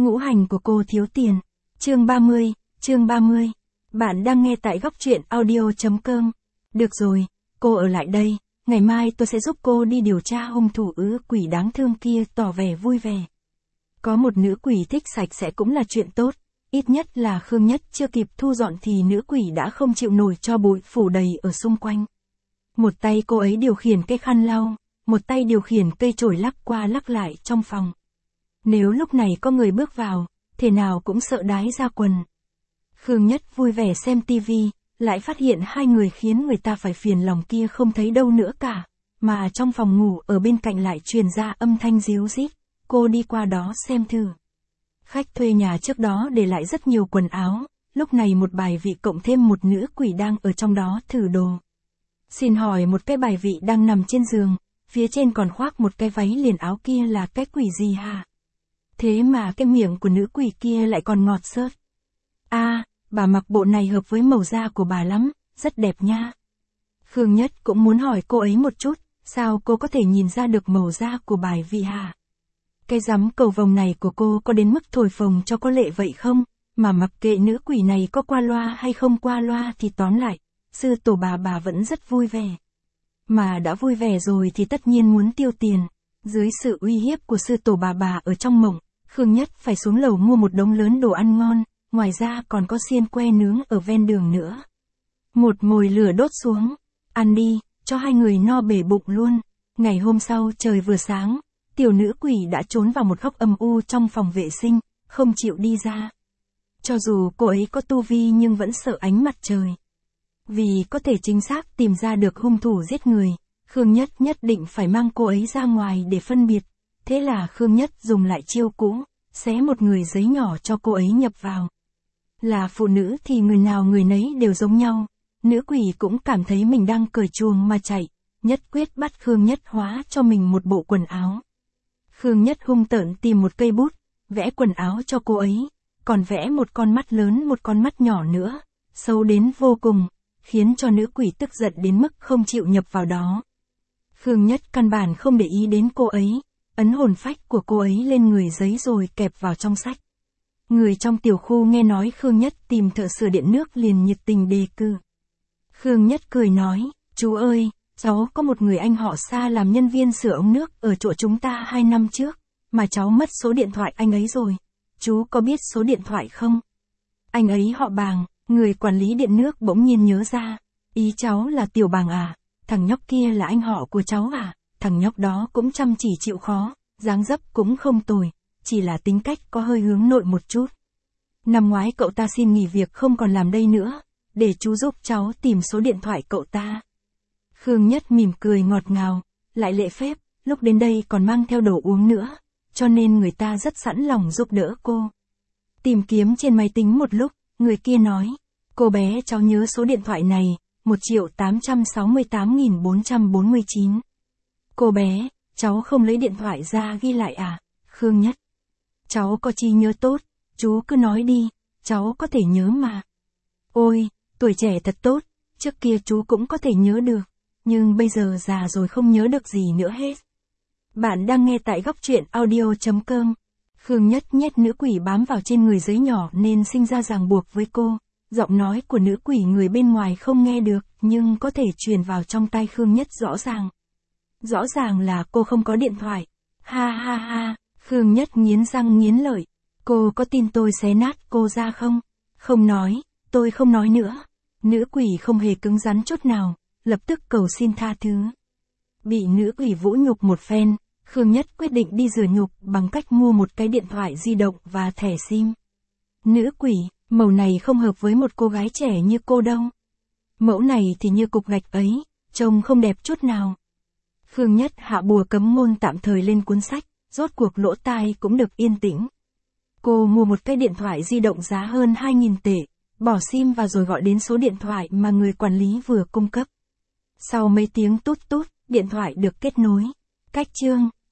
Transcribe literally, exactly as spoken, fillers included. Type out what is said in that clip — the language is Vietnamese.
Ngũ hành của cô thiếu tiền. Chương ba mươi, chương ba mươi. Bạn đang nghe tại góc truyện audio chấm com. Được rồi, cô ở lại đây, ngày mai tôi sẽ giúp cô đi điều tra hung thủ ứ quỷ đáng thương kia, tỏ vẻ vui vẻ. Có một nữ quỷ thích sạch sẽ cũng là chuyện tốt, ít nhất là Khương Nhất chưa kịp thu dọn thì nữ quỷ đã không chịu nổi cho bụi phủ đầy ở xung quanh. Một tay cô ấy điều khiển cây khăn lau, một tay điều khiển cây chổi lắc qua lắc lại trong phòng. Nếu lúc này có người bước vào, thế nào cũng sợ đái ra quần. Khương Nhất vui vẻ xem tivi, lại phát hiện hai người khiến người ta phải phiền lòng kia không thấy đâu nữa cả, mà trong phòng ngủ ở bên cạnh lại truyền ra âm thanh ríu rít. Cô đi qua đó xem thử. Khách thuê nhà trước đó để lại rất nhiều quần áo, lúc này một bài vị cộng thêm một nữ quỷ đang ở trong đó thử đồ. Xin hỏi một cái bài vị đang nằm trên giường, phía trên còn khoác một cái váy liền áo kia là cái quỷ gì hả? Thế mà cái miệng của nữ quỷ kia lại còn ngọt xớt. À, bà mặc bộ này hợp với màu da của bà lắm, rất đẹp nha. Khương Nhất cũng muốn hỏi cô ấy một chút, sao cô có thể nhìn ra được màu da của bài vị hả? Cái rắm cầu vồng này của cô có đến mức thổi phồng cho có lệ vậy không? Mà mặc kệ nữ quỷ này có qua loa hay không qua loa thì tóm lại, sư tổ bà bà vẫn rất vui vẻ. Mà đã vui vẻ rồi thì tất nhiên muốn tiêu tiền. Dưới sự uy hiếp của sư tổ bà bà ở trong mộng, Khương Nhất phải xuống lầu mua một đống lớn đồ ăn ngon, ngoài ra còn có xiên que nướng ở ven đường nữa. Một mồi lửa đốt xuống, ăn đi, cho hai người no bể bụng luôn. Ngày hôm sau trời vừa sáng, tiểu nữ quỷ đã trốn vào một góc âm u trong phòng vệ sinh, không chịu đi ra. Cho dù cô ấy có tu vi nhưng vẫn sợ ánh mặt trời. Vì có thể chính xác tìm ra được hung thủ giết người, Khương Nhất nhất định phải mang cô ấy ra ngoài để phân biệt. Thế là Khương Nhất dùng lại chiêu cũ, xé một người giấy nhỏ cho cô ấy nhập vào. Là phụ nữ thì người nào người nấy đều giống nhau, nữ quỷ cũng cảm thấy mình đang cởi chuồng mà chạy, nhất quyết bắt Khương Nhất hóa cho mình một bộ quần áo. Khương Nhất hung tợn tìm một cây bút, vẽ quần áo cho cô ấy, còn vẽ một con mắt lớn một con mắt nhỏ nữa, xấu đến vô cùng, khiến cho nữ quỷ tức giận đến mức không chịu nhập vào đó. Khương Nhất căn bản không để ý đến cô ấy, ấn hồn phách của cô ấy lên người giấy rồi kẹp vào trong sách. Người trong tiểu khu nghe nói Khương Nhất tìm thợ sửa điện nước liền nhiệt tình đề cử. Khương Nhất cười nói, chú ơi, cháu có một người anh họ Sa làm nhân viên sửa ống nước ở chỗ chúng ta hai năm trước, mà cháu mất số điện thoại anh ấy rồi. Chú có biết số điện thoại không? Anh ấy họ Bàng, người quản lý điện nước bỗng nhiên nhớ ra. Ý cháu là Tiểu Bàng à? Thằng nhóc kia là anh họ của cháu à? Thằng nhóc đó cũng chăm chỉ chịu khó, dáng dấp cũng không tồi, chỉ là tính cách có hơi hướng nội một chút. Năm ngoái cậu ta xin nghỉ việc không còn làm đây nữa, để chú giúp cháu tìm số điện thoại cậu ta. Khương Nhất mỉm cười ngọt ngào, lại lễ phép, lúc đến đây còn mang theo đồ uống nữa, cho nên người ta rất sẵn lòng giúp đỡ cô. Tìm kiếm trên máy tính một lúc, người kia nói, cô bé cháu nhớ số điện thoại này, một triệu tám trăm sáu mươi tám nghìn bốn trăm bốn mươi chín. Cô bé, cháu không lấy điện thoại ra ghi lại à? Khương Nhất, cháu có trí nhớ tốt, chú cứ nói đi, cháu có thể nhớ mà. Ôi, tuổi trẻ thật tốt, trước kia chú cũng có thể nhớ được, nhưng bây giờ già rồi không nhớ được gì nữa hết. Bạn đang nghe tại góc truyện audio chấm com. Khương Nhất nhét nữ quỷ bám vào trên người giấy nhỏ nên sinh ra ràng buộc với cô. Giọng nói của nữ quỷ người bên ngoài không nghe được, nhưng có thể truyền vào trong tai Khương Nhất rõ ràng. Rõ ràng là cô không có điện thoại. Ha ha ha, Khương Nhất nghiến răng nghiến lợi. Cô có tin tôi xé nát cô ra không? Không nói, tôi không nói nữa. Nữ quỷ không hề cứng rắn chút nào, lập tức cầu xin tha thứ. Bị nữ quỷ vũ nhục một phen, Khương Nhất quyết định đi rửa nhục bằng cách mua một cái điện thoại di động và thẻ sim. Nữ quỷ, màu này không hợp với một cô gái trẻ như cô đâu. Mẫu này thì như cục gạch ấy, trông không đẹp chút nào. Khương Nhất hạ bùa cấm ngôn tạm thời lên cuốn sách, rốt cuộc lỗ tai cũng được yên tĩnh. Cô mua một cái điện thoại di động giá hơn hai nghìn tệ, bỏ sim vào rồi gọi đến số điện thoại mà người quản lý vừa cung cấp. Sau mấy tiếng tút tút, điện thoại được kết nối. Cách chương